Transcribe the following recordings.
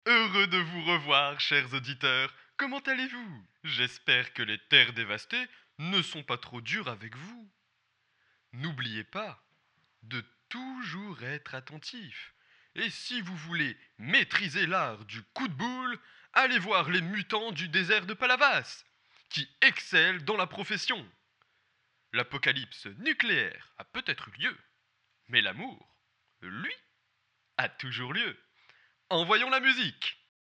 Heureux de vous revoir, chers auditeurs. Comment allez-vous? J'espère que les terres dévastées ne sont pas trop dures avec vous. N'oubliez pas de toujours être attentif. Et si vous voulez maîtriser l'art du coup de boule, allez voir les mutants du désert de Palavas, qui excellent dans la profession. L'apocalypse nucléaire a peut-être eu lieu, mais l'amour, lui, a toujours lieu. Envoyons la musique.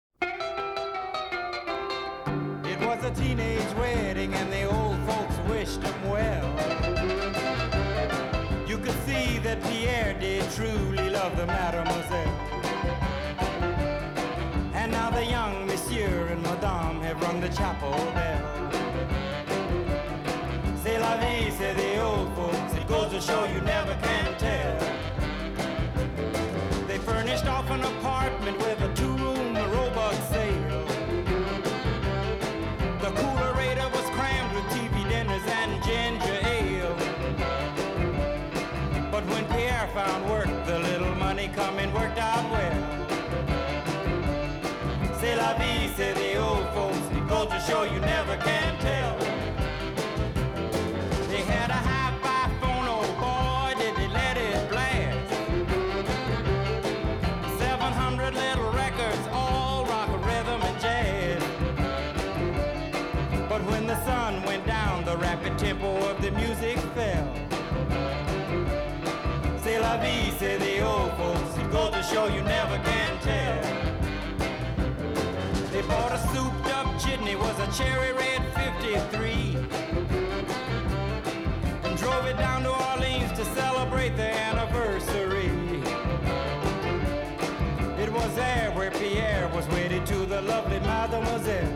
It was a teenage wedding and the old folks wished him well. You could see that Pierre did truly love the mademoiselle. And now the young monsieur and madame have rung the chapel bell. C'est la vie, say the old folks, it goes to show you never can tell. They furnished off an apartment with a two-room robot sale. The coolerator was crammed with TV dinners and ginger ale. But when Pierre found work, the little money coming worked out well. C'est la vie, say the old folks, it goes to show you never can tell. They had a hi-fi phone, oh boy, did they let it blast. 700 little records, all rock, rhythm, and jazz. But when the sun went down, the rapid tempo of the music fell. C'est la vie, say the old folks, it goes to show you never can tell. They bought a souped-up jitney, was a cherry red 53, and drove it down to Orleans to celebrate their anniversary. It was there where Pierre was wedded to the lovely mademoiselle.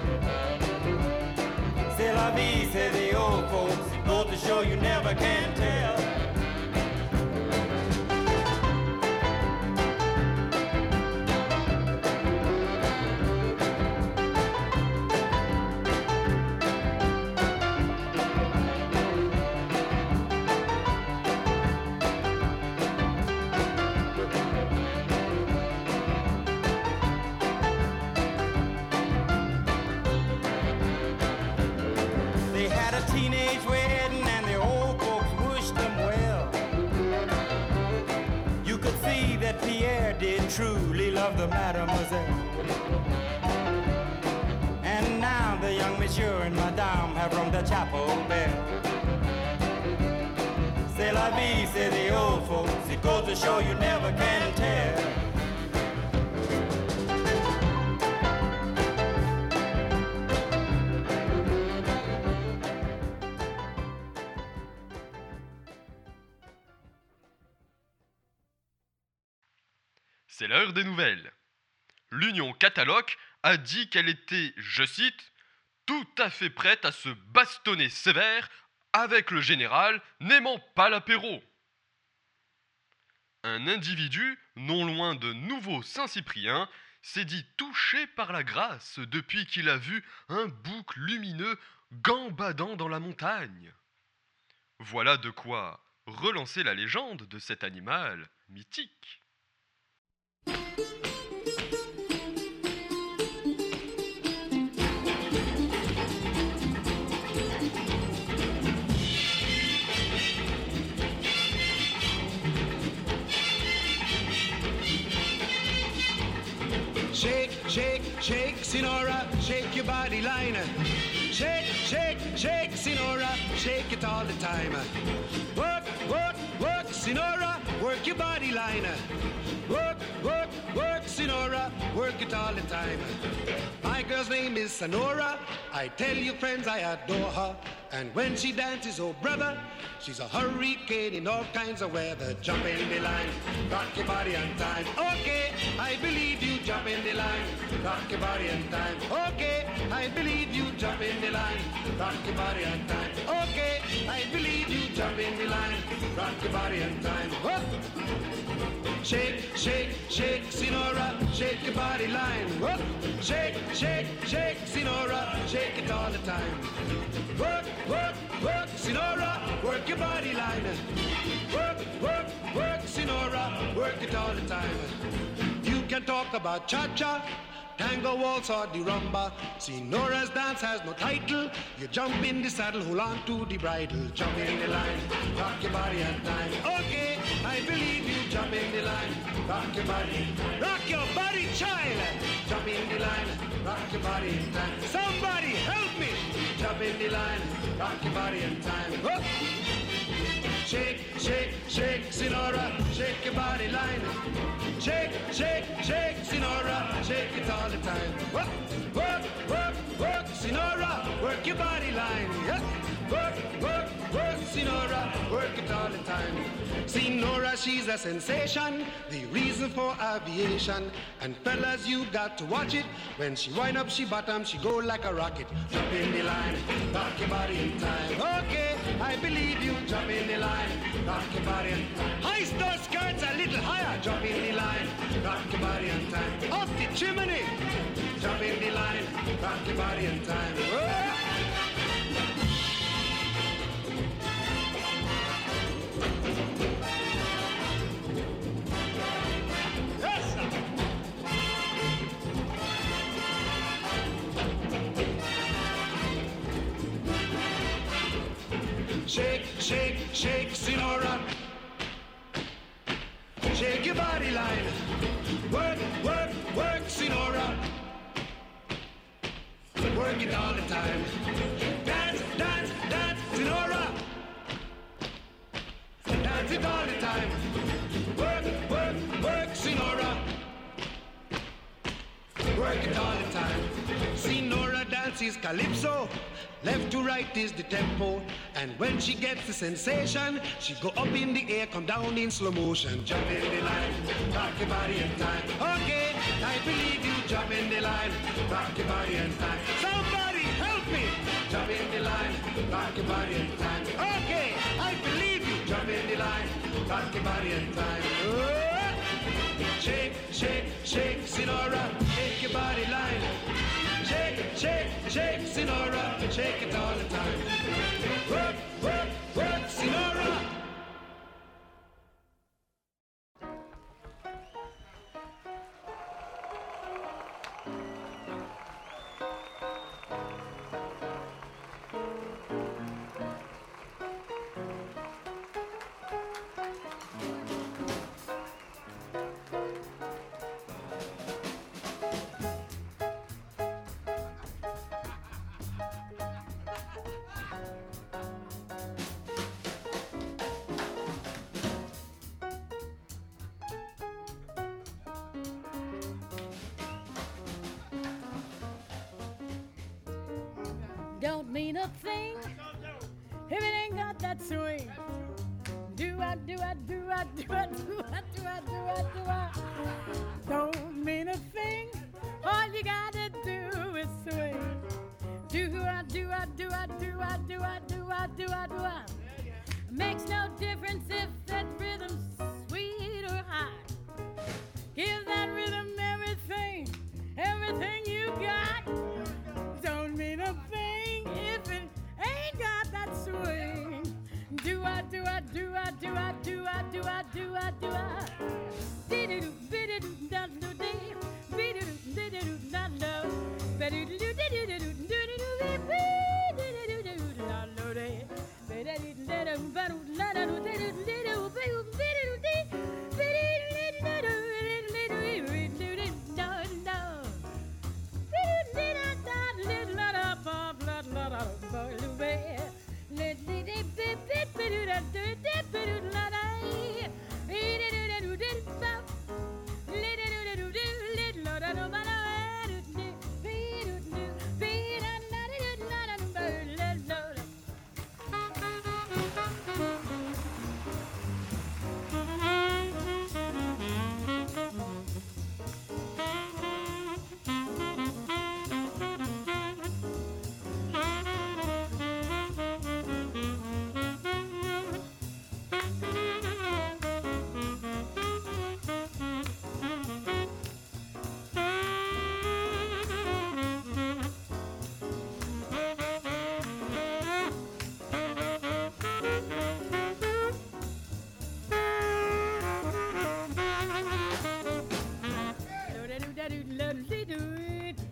C'est la vie, say the old folks, it goes to show you never can tell. They had a teenage wedding and the old folks wished them well. You could see that Pierre did truly love the mademoiselle. And now the young monsieur and madame have rung the chapel bell. C'est la vie, say the old folks, it goes to show you never can tell. C'est l'heure des nouvelles. L'Union catalogue a dit qu'elle était, je cite, tout à fait prête à se bastonner sévère avec le général n'aimant pas l'apéro. Un individu, non loin de Nouveau-Saint-Cyprien, s'est dit touché par la grâce depuis qu'il a vu un bouc lumineux gambadant dans la montagne. Voilà de quoi relancer la légende de cet animal mythique. Shake, shake, shake, Sinora, shake your body line. Shake, shake, shake, Sinora, shake it all the time. Work, work, work, Sinora, work your body line. Work, work, work, Sinora, work it all the time. My girl's name is Sonora. I tell you, friends, I adore her. And when she dances, oh brother, she's a hurricane in all kinds of weather. Jump in the line, rock your body on time. Okay, I believe you, jump in the line, rock your body on time. Okay, I believe you, jump in the line, rock your body on time. Okay, I believe you, jump in the line, rock your body on time. Whoop. Shake, shake, shake, Sinora, shake your body line. Whoop. Shake, shake, shake, Sinora, shake it all the time. Work, work, work, Sinora, work your body line. Work, work, work, Sinora, work it all the time. You can talk about cha-cha, tango, waltz, or the rumba. See, Nora's dance has no title. You jump in the saddle, hold on to the bridle. Jump in the line, rock your body and time. Okay, I believe you. Jump in the line, rock your body, child. Jump in the line, rock your body in time. Somebody help me. Jump in the line, rock your body in time. Whoop. Shake, shake, shake, Sinora, shake your body line. Shake, shake, shake, Sinora, shake it all the time. Work, work, work, work, Sinora, work your body line. Yeah. Work, work, work, Sinora, work it all the time. See Nora, she's a sensation, the reason for aviation. And fellas, you got to watch it. When she wind up, she bottom, she go like a rocket. Jump in the line, rock your body in time. Okay, I believe you. Jump in the line, rock your body in time. Hoist those skirts a little higher. Jump in the line, rock your body in time. Off the chimney. Jump in the line, rock your body in time. Whoa. Shake, shake, shake, Sinora. Shake your body line. Work, work, work, Sinora. Work it all the time. Dance, dance, dance, Sinora. Dance it all the time. Work, work, work, Sinora. Work it all the time. Sinora dances calypso. Left to right is the tempo. And when she gets the sensation, she go up in the air, come down in slow motion. Jump in the line, rock your body in time. Okay, I believe you. Jump in the line, rock your body in time. Somebody help me. Jump in the line, rock your body in time. Okay, I believe you. Jump in the line, rock your body in time. Oh. Shake, shake, shake, Sinora, shake your body line. Shake, shake, shake, Sinora, shake it all the time. Work, work, work, Sinora. Don't mean a thing if it ain't got that swing. Do I, do I, do I, do I, do I, do I, do I, do I. Don't mean a thing. All you gotta do is swing. Do I, do I, do I, do I, do I, do I, do I, do I. Makes no difference if that rhythm's sweet or high. Give that rhythm everything, everything you got. Don't mean a thing if it ain't got that swing. Do I, do I, do I, do I, do I, do I, do I, do I. Dee-dee-doo, biddy-doo, da-doo-dee.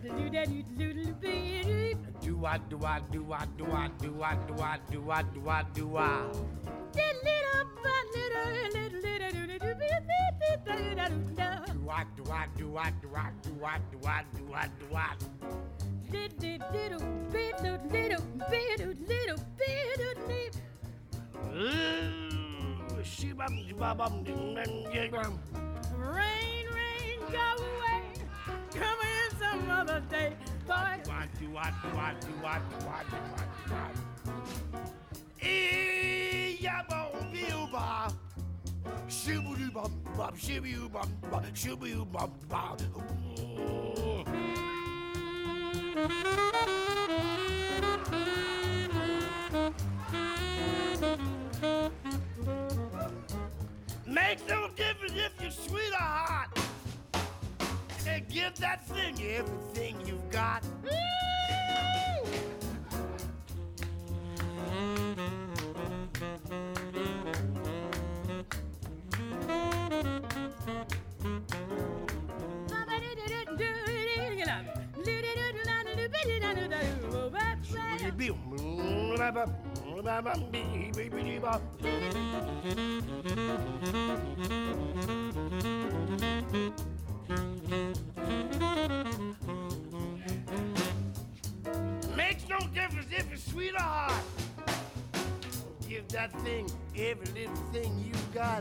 Do-ah, do-ah, do-ah, do-ah, do-ah, do-ah, do-ah, do-ah, do-ah. Do-ah, do-ah, do-ah, do-ah, do-ah, do-ah, do-ah, do-ah. Rain, rain, go away. Come in some other day, boy. Do-ah, do-ah, do-ah, do-ah, do-ah, do-ah, do-ah. Ee-ya-bo-be-oo-ba. Shoo-ba-doo-bum-bum, shoo-ba-doo-bum-bum, shoo-ba-doo-bum-bum. Makes no difference if you're sweet or hot. And give that thing everything you've got. Makes no difference if it's sweet or hot. Give that thing every little thing you got.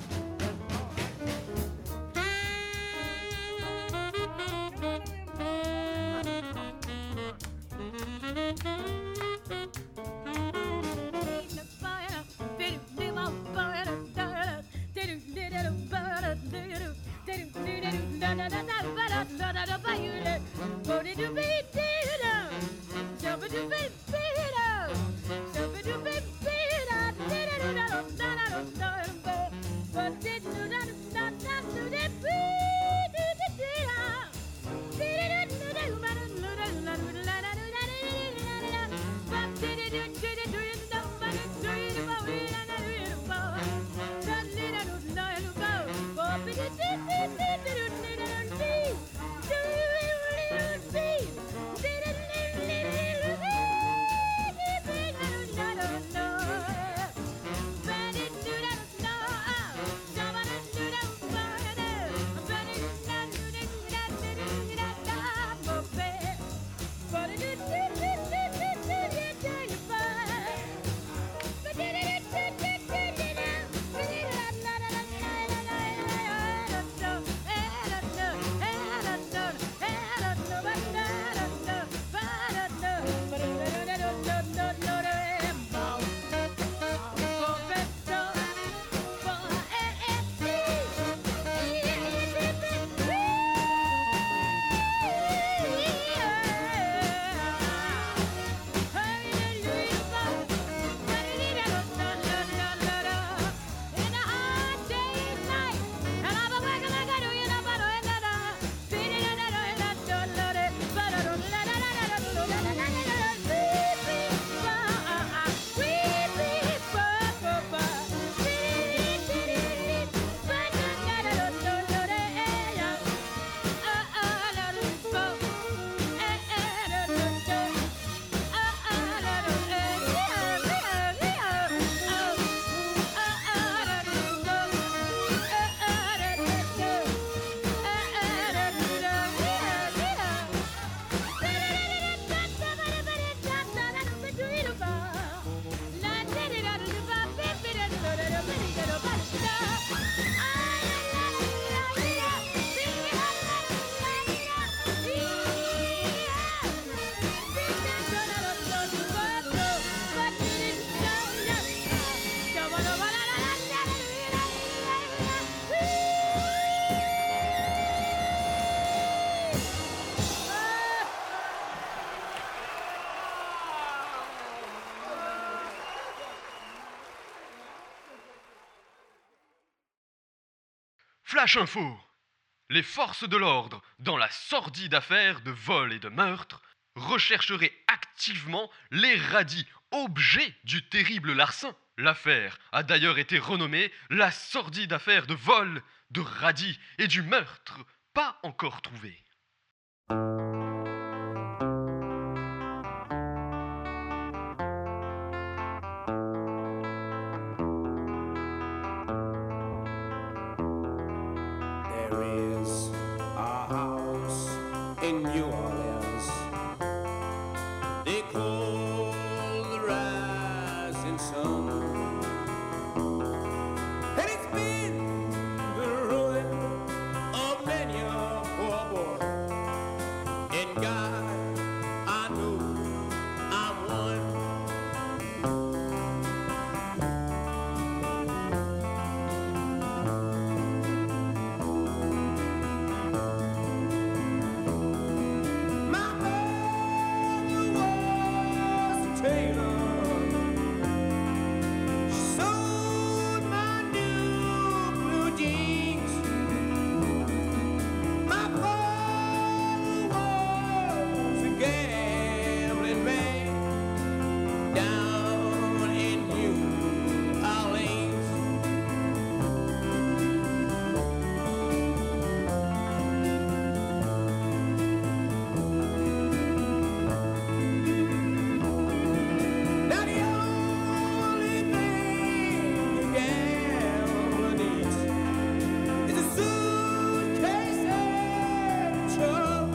Flash Info. Les forces de l'ordre, dans la sordide affaire de vol et de meurtre, rechercheraient activement les radis, objets du terrible larcin. L'affaire a d'ailleurs été renommée la sordide affaire de vol, de radis et du meurtre pas encore trouvé. In God, I know I'm one. My mother was a tailor. She sewed my new blue jeans. My father was a gambling man down in New Orleans. Now the only thing a gambler needs is a suitcase and a truck.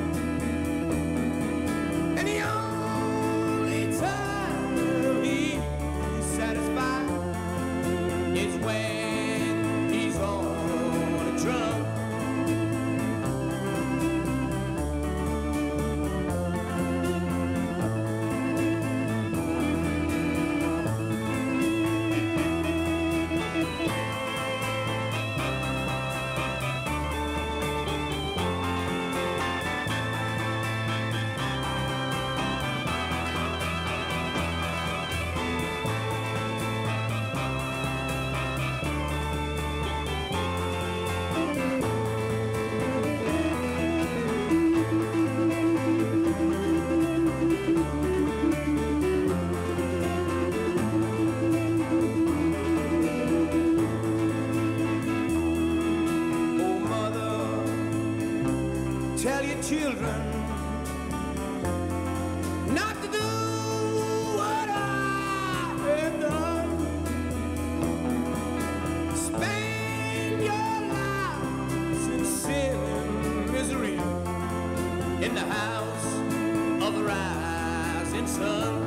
And the only time he's satisfied is when he's on a drunk. Oh, mother, tell your children not to do what I have done. Spend your lives in sin and misery in the house of the rising sun.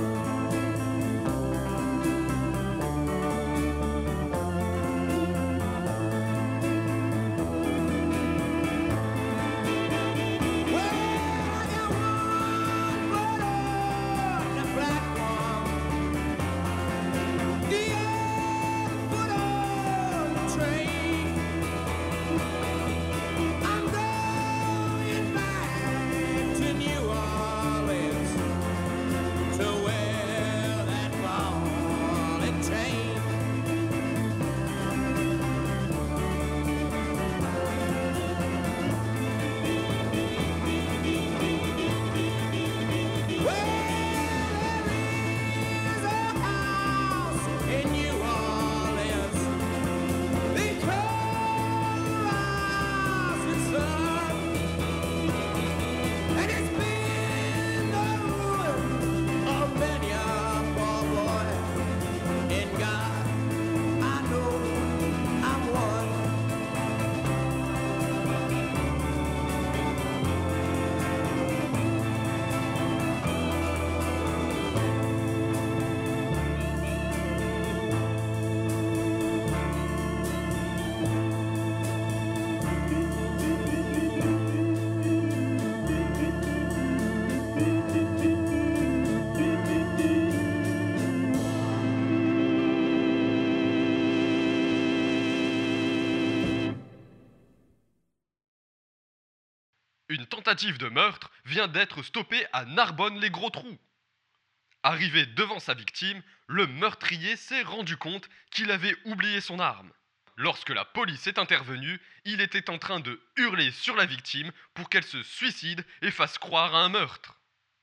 Une tentative de meurtre vient d'être stoppée à Narbonne-les-Gros-Trous. Arrivé devant sa victime, le meurtrier s'est rendu compte qu'il avait oublié son arme. Lorsque la police est intervenue, il était en train de hurler sur la victime pour qu'elle se suicide et fasse croire à un meurtre.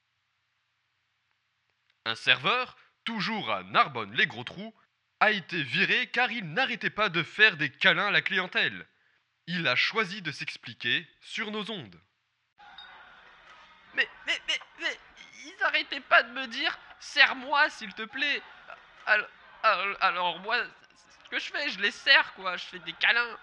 Un serveur, toujours à Narbonne-les-Gros-Trous, a été viré car il n'arrêtait pas de faire des câlins à la clientèle. Il a choisi de s'expliquer sur nos ondes. Mais, ils arrêtaient pas de me dire « Serre-moi, s'il te plaît !» Alors moi, ce que je fais, je les serre, quoi, je fais des câlins.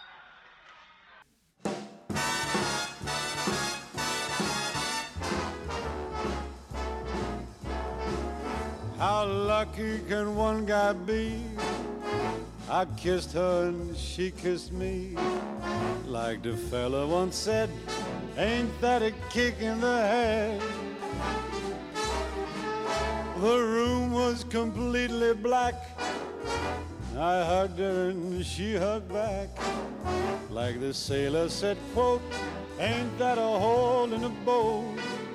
How lucky can one guy be? I kissed her and she kissed me. Like the fella once said, Ain't that a kick in the head? The room was completely black. I hugged her and she hugged back. Like the sailor said, quote, ain't that a hole in the boat?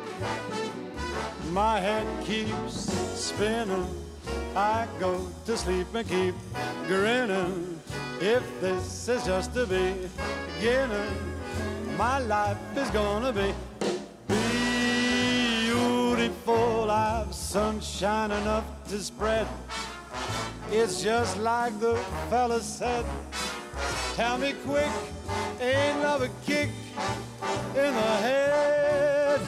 My head keeps spinning. I go to sleep and keep grinning. If this is just the beginning, my life is gonna be beautiful. I've sunshine enough to spread. It's just like the fella said. Tell me quick, ain't love a kick in the head?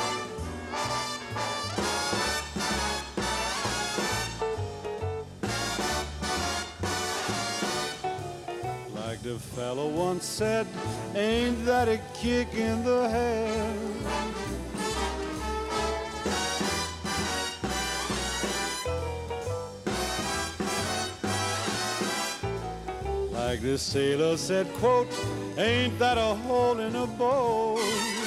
Like the fella once said, ain't that a kick in the head? Like the sailor said, quote, ain't that a hole in a boat?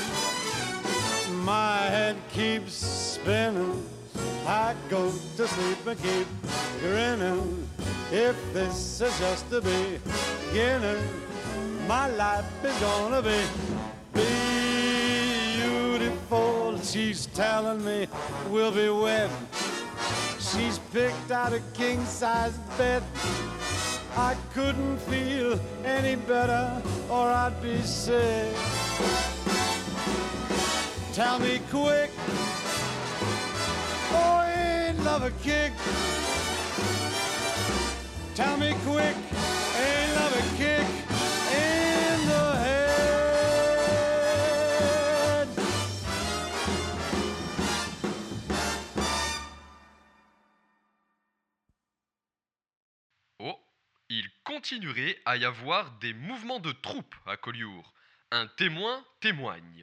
My head keeps spinning. I go to sleep and keep grinning. If this is just the beginning, my life is gonna be beautiful. She's telling me we'll be wed. She's picked out a king-size bed. I couldn't feel any better or I'd be sick. Tell me quick, oh, ain't love a kick? Tell me quick, ain't love a kick in the head? Oh, il continuerait à y avoir des mouvements de troupes à Collioure. Un témoin témoigne.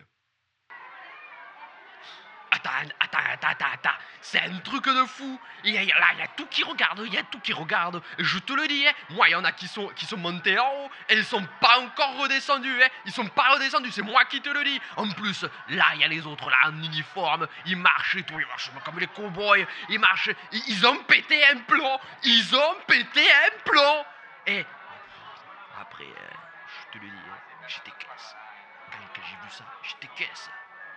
Attends, c'est un truc de fou. Il y a tout qui regarde, je te le dis, hein. Moi, il y en a qui sont montés en haut et ils sont pas encore redescendus, hein. Ils sont pas redescendus, c'est moi qui te le dis. En plus, là, il y a les autres, là, en uniforme, ils marchent et tout, ils marchent comme les cow-boys, ils marchent, ils ont pété un plomb. Et après, je te le dis, hein, j'étais caisse. Quand j'ai vu ça, j'étais caisse.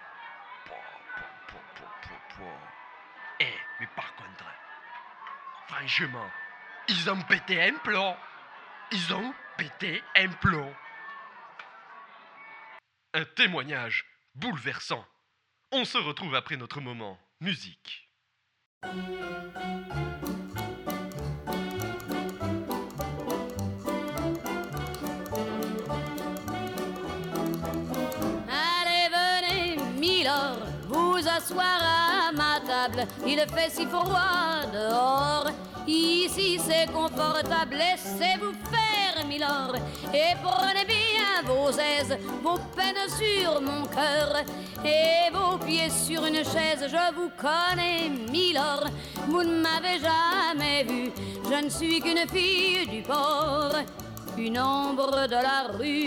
Mais par contre, franchement, ils ont pété un plomb. Un témoignage bouleversant. On se retrouve après notre moment musique. Allez, venez, Milord, vous asseoir à ma table. Il fait si froid dehors. Ici c'est confortable, laissez-vous faire, Milord. Et prenez bien vos aises, vos peines sur mon cœur. Et vos pieds sur une chaise, je vous connais, Milord. Vous ne m'avez jamais vu, je ne suis qu'une fille du port, une ombre de la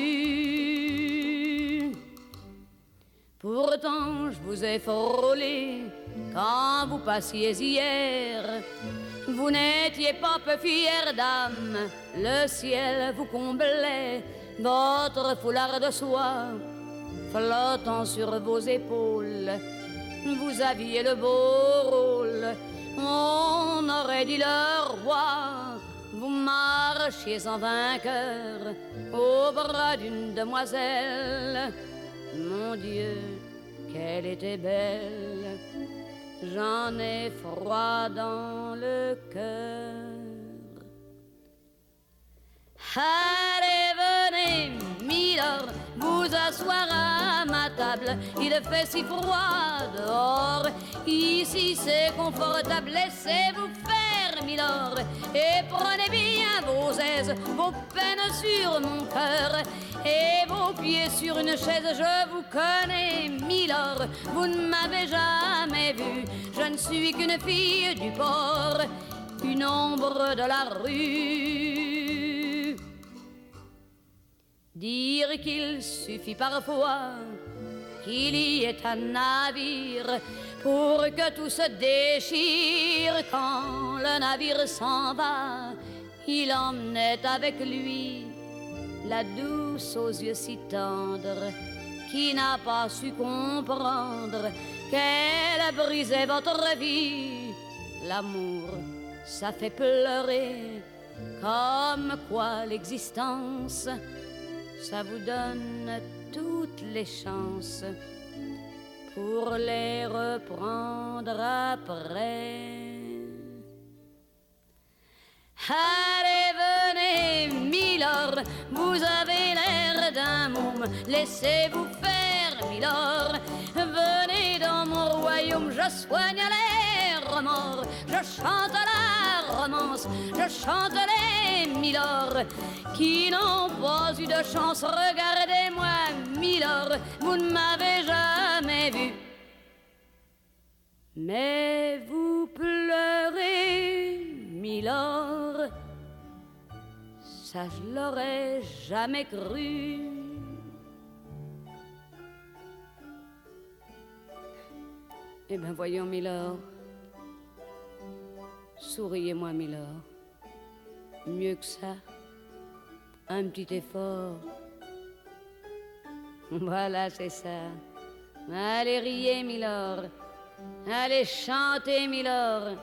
rue. Pourtant je vous ai frôlé quand vous passiez hier. Vous n'étiez pas peu fière d'âme, le ciel vous comblait, votre foulard de soie flottant sur vos épaules. Vous aviez le beau rôle, on aurait dit le roi. Vous marchiez en vainqueur au bras d'une demoiselle. Mon Dieu, qu'elle était belle. J'en ai froid dans le cœur. Allez, venez, Milord, vous asseoir à ma table. Il fait si froid dehors. Ici c'est confortable, laissez-vous faire, Milord. Et prenez bien vos aises, vos peines sur mon cœur. Et vos pieds sur une chaise, je vous connais, Milord. Vous ne m'avez jamais vu, je ne suis qu'une fille du port, une ombre de la rue. Dire qu'il suffit parfois qu'il y ait un navire pour que tout se déchire. Quand le navire s'en va, il emmenait avec lui la douce aux yeux si tendres qui n'a pas su comprendre qu'elle brisait votre vie. L'amour, ça fait pleurer, comme quoi l'existence, ça vous donne toutes les chances pour les reprendre après. Allez, venez, Milord, vous avez l'air d'un môme, laissez-vous faire, Milord. Venez dans mon royaume, je soigne les remords, je chante la romance, je chante les Milord qui n'ont pas eu de chance. Regardez-moi, Milord, vous ne m'avez jamais vu, mais vous pleurez, Milord, ça je l'aurais jamais cru. Eh ben voyons, Milord, souriez-moi, Milord. Mieux que ça, un petit effort. Voilà, c'est ça. Allez, riez, Milord. Allez, chantez, Milord.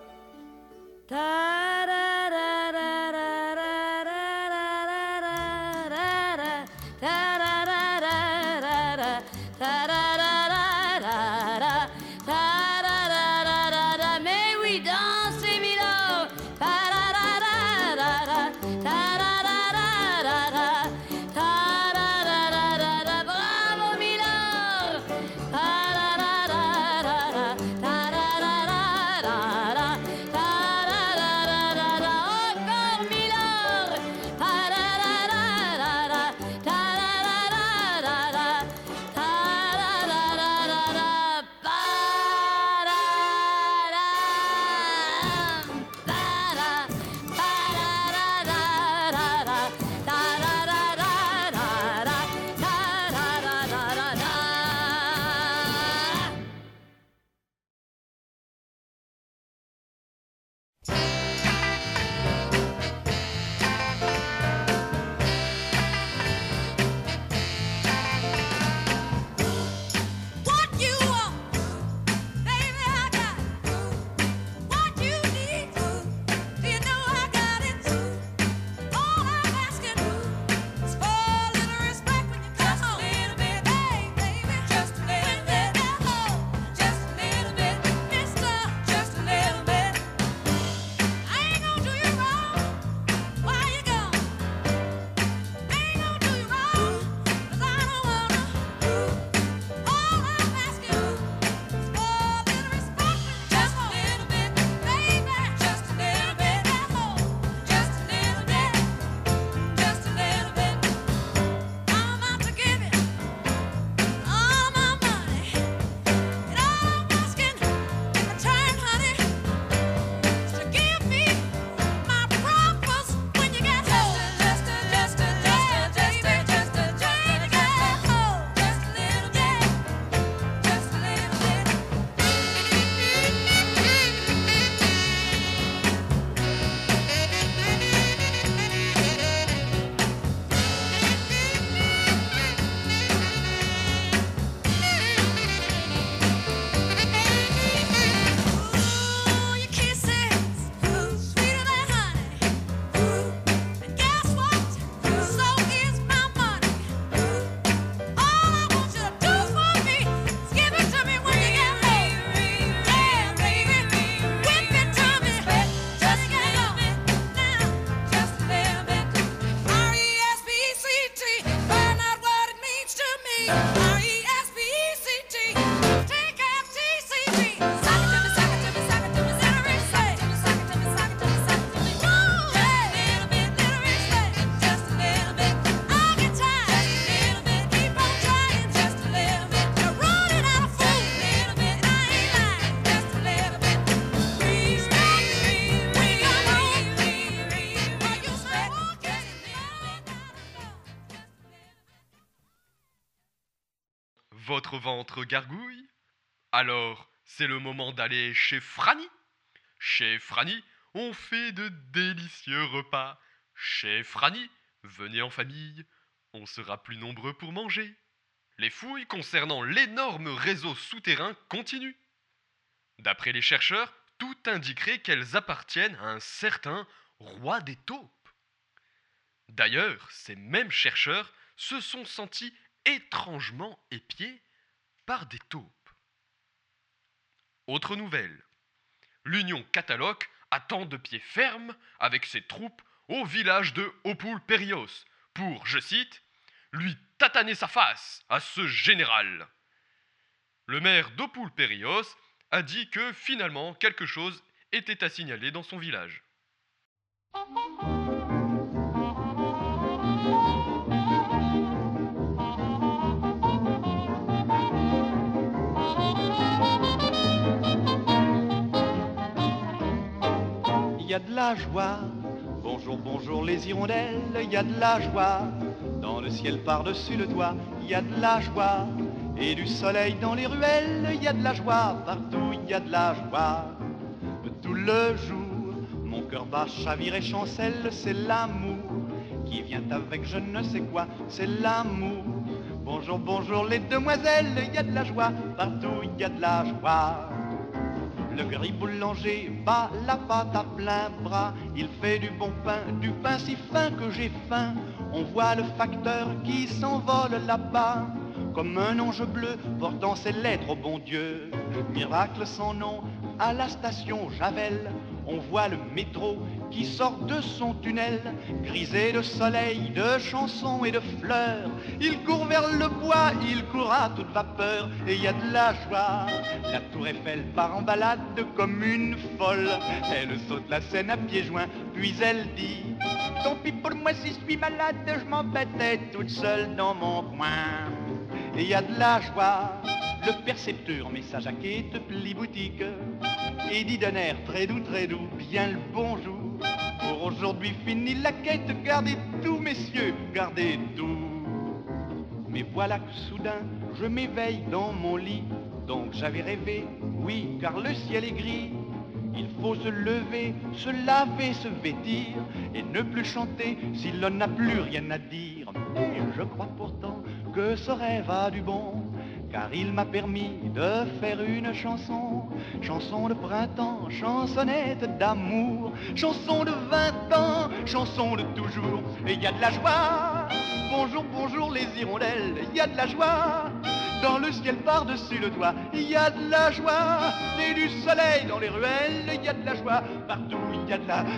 Mais oui, dansez, Milord. Bravo, Milord. Encore, Milord. votre ventre gargouille? Alors, c'est le moment d'aller chez Franny. Chez Franny, on fait de délicieux repas. Chez Franny, venez en famille, on sera plus nombreux pour manger. Les fouilles concernant l'énorme réseau souterrain continuent. D'après les chercheurs, tout indiquerait qu'elles appartiennent à un certain roi des taupes. D'ailleurs, ces mêmes chercheurs se sont sentis étrangement épiés par des taupes. Autre nouvelle. L'Union catalogue attend de pied ferme avec ses troupes au village de Opul-Périos pour, je cite, lui tataner sa face à ce général. Le maire d'Opul-Périos a dit que finalement quelque chose était à signaler dans son village. Il y a de la joie, bonjour, bonjour les hirondelles, il y a de la joie, dans le ciel par-dessus le toit, il y a de la joie, et du soleil dans les ruelles, il y a de la joie, partout il y a de la joie. Tout le jour, mon cœur bat, chavire et chancelle, c'est l'amour qui vient avec je ne sais quoi, c'est l'amour. Bonjour, bonjour les demoiselles, il y a de la joie, partout il y a de la joie. Le gris boulanger bat la pâte à plein bras. Il fait du bon pain, du pain si fin que j'ai faim. On voit le facteur qui s'envole là-bas, comme un ange bleu portant ses lettres au bon Dieu. Miracle sans nom à la station Javel. On voit le métro qui sort de son tunnel, grisé de soleil, de chansons et de fleurs. Il court vers le bois, il court à toute vapeur, et il y a de la joie. La tour Eiffel part en balade comme une folle. Elle saute la Seine à pieds joints, puis elle dit: tant pis pour moi si je suis malade, je m'embêtais toute seule dans mon coin. Et il y a de la joie. Le percepteur met sa jaquette, plie boutique, et dit d'un air très doux, bien le bonjour. Pour aujourd'hui fini la quête, gardez tout messieurs, gardez tout. Mais voilà que soudain je m'éveille dans mon lit. Donc j'avais rêvé, oui, car le ciel est gris. Il faut se lever, se laver, se vêtir, et ne plus chanter si l'on n'a plus rien à dire. Et je crois pourtant que ce rêve a du bon, car il m'a permis de faire une chanson. Chanson de printemps, chansonnette d'amour, chanson de 20 ans, chanson de toujours. Et il y a de la joie, bonjour, bonjour les hirondelles, il y a de la joie. Dans le ciel par-dessus le toit, il y a de la joie. Et du soleil dans les ruelles, il y a de la joie. Partout il y a de la...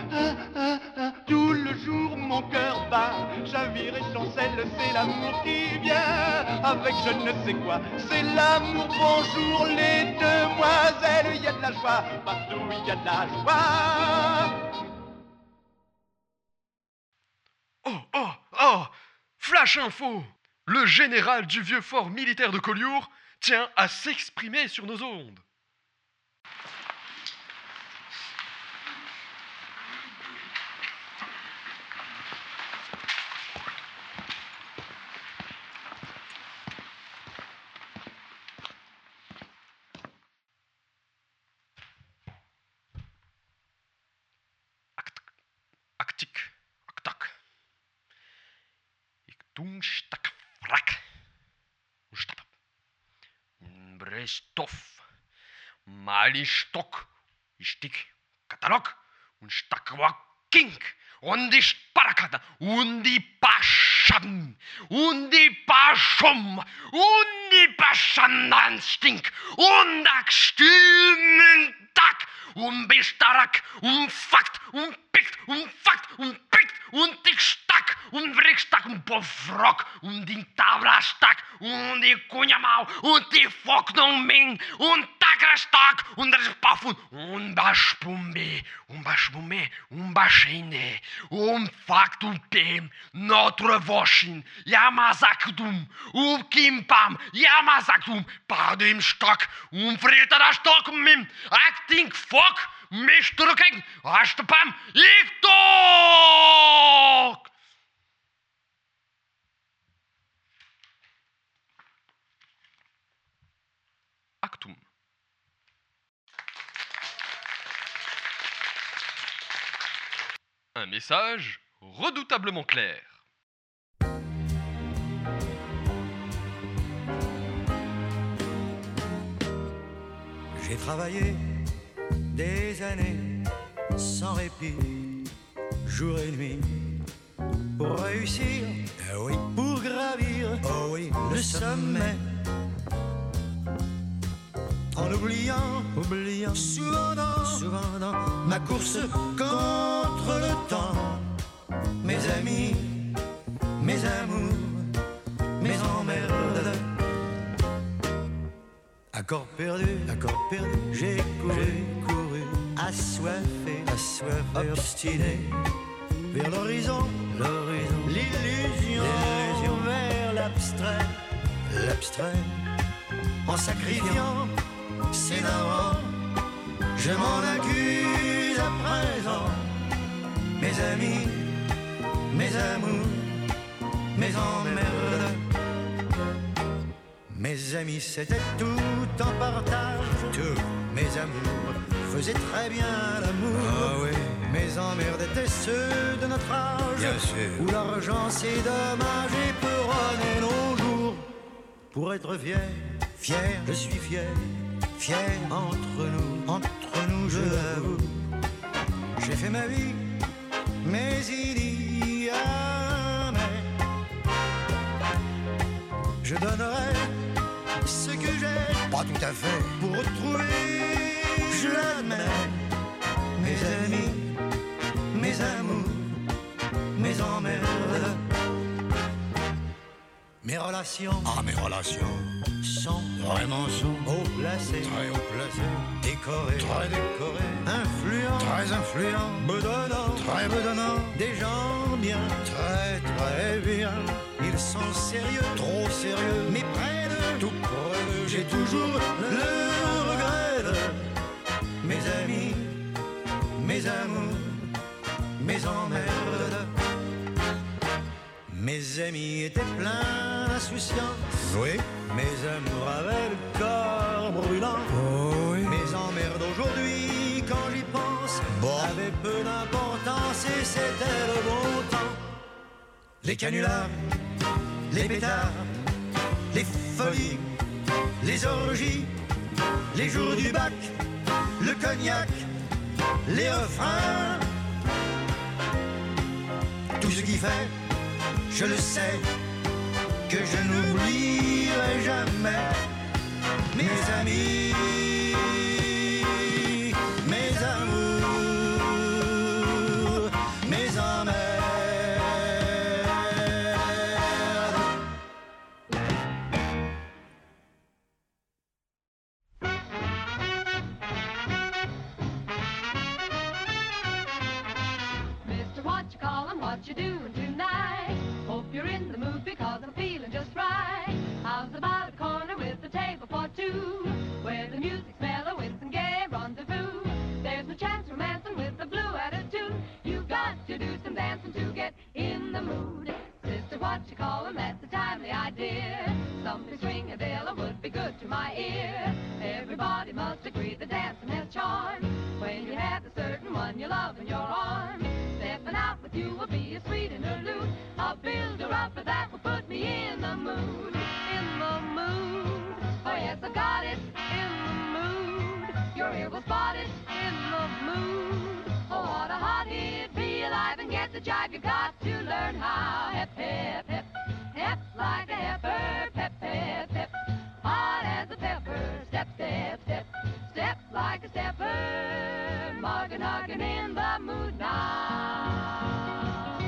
Tout le jour mon cœur bat, chavire et chancelle, c'est l'amour qui vient avec je ne sais quoi. C'est l'amour, bonjour les demoiselles, il y a de la joie. Partout il y a de la joie. Oh, flash info! Le général du vieux fort militaire de Collioure tient à s'exprimer sur nos ondes. Actic, actac. Iktunchtak frak. Ustap. Brestov. Malistok. Istik. Katalog. Und Stakwa-Kink. Und die Sparakata. Und die Pascham. Und die Paschum. Und die Paschandanstink. Und ak Stimmentak. Bistarak. Fakt. Pikt. Fakt. Pikt. Dik stak. Vrikstak. Bofrok. Die Tablastak. Die Kunjamau. Die Foknongming. Takrastak. Respafun. Bashpumbe. Bashbume. Bashene. Faktum. Notre Voshin. Yamazakdum. Kimpam. Yamazakdum. Padim Stock. Fritterastok. Acting fuck. Mr. King. Astapam. Iktok. Un message redoutablement clair. J'ai travaillé des années sans répit, jour et nuit, pour réussir, oui, pour gravir, oh oui, le sommet. En oubliant souvent dans ma course contre le temps, mes amis, mes amours, mes emmerdes. Accord perdu, j'ai couru, assoiffé, obstiné, vers l'horizon, l'illusion, vers l'abstrait, en sacrifiant ses narrants, je m'en accuse à présent, mes amis, mes amours, mes emmerdes. Mes amis, c'était tout en partage. Tout. Mes amours faisaient très bien l'amour. Ah oui. Mes emmerdes étaient ceux de notre âge. Bien sûr. Où l'argent c'est dommage et peut runner nos jours. Pour être fier, je suis fier entre nous, je l'avoue. J'ai fait ma vie, mais il y a je donnerai ce que j'ai, pas tout à fait, pour retrouver, je l'admets, mes amis, mes amours, mes emmerdes. Mes relations sont haut placées, très haut placées, décorées, très décorées, influents, très influents, bedonnants, très bedonnants, des gens bien, très très bien. Ils sont sérieux, trop sérieux, mais près de tout près d'eux, j'ai toujours le regret de mes amis, mes amours, mes emmerdes. Mes amis étaient pleins d'insouciance, oui. Mes amours avaient le corps brûlant, oh oui. Mes emmerdes aujourd'hui, quand j'y pense, avaient peu d'importance et c'était le bon temps. Les canulars, les pétards, les folies, les orgies, les jours du bac, le cognac, les refrains. Tout ce qui fait, je le sais, que je n'oublierai jamais mes amis, mes amours, mes emmerdes. Mister, what you callin', what you doing tonight? Hope you're in the mood because I'm feeling just right. How's about a corner with a table for two, where the music's mellow with some gay rendezvous? There's no chance romancing with a blue attitude. You've got to do some dancing to get in the mood. Sister, what you callin', that's a timely idea. Something swing-a-dilla would be good to my ear. Everybody must agree that dancing has charm when you have a certain one you love in your arms. Stepping out with you will be a sweet interlude. I'll build her up, but that will put me in the mood. In the mood. Oh yes, I got it. In the mood. Your ear will spot it. In the mood. Oh, what a hot hit. Be alive and get the jive. You got to learn how. Hep, hep, hep. Hep like a heifer. Pep, pep, pep. Hot as a pepper. Step, step, step. Step like a stepper. Muggin', huggin' in the mood now.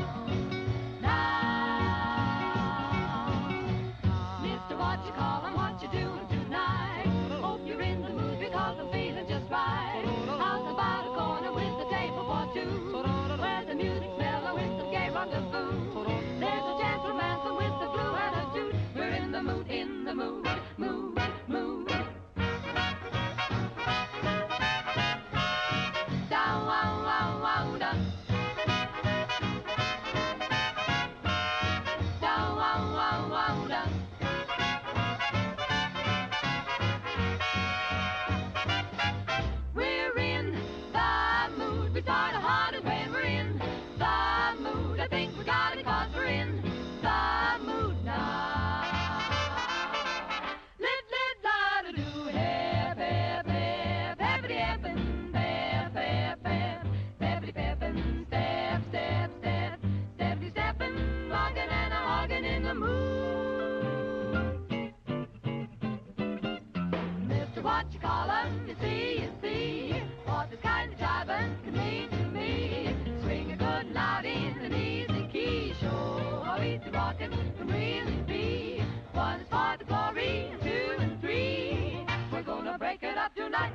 Mister, what you callin', what you doing tonight? Hope you're in the mood because I'm feeling just right. How's about a corner with a table for two, where the music's mellow with some gay rendezvous? There's a chance romancing with the blue attitude. We're in the mood, mood, mood. Down, wow, wow. jibin', you see what this kind of jibin' can mean to me. Swing it good and loud in an easy key, show how easy rockin' can really be. One is for the glory, and two and three, we're gonna break it up tonight.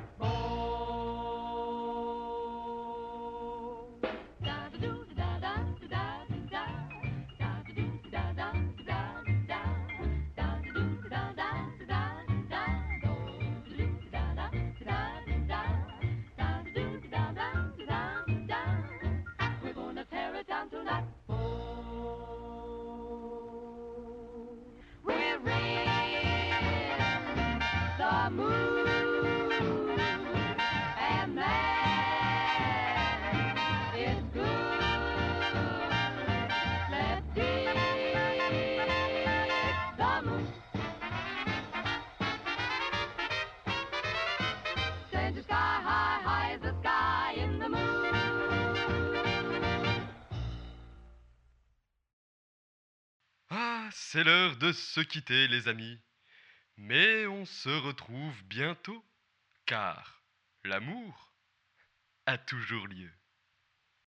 We're gonna tear it down tonight. We're in the mood, and that is good. Let's dig the moon. Send the sky high, high as the sky in the moon. Ah, c'est l'heure de se quitter, les amis. Mais on se retrouve bientôt, car l'amour a toujours lieu.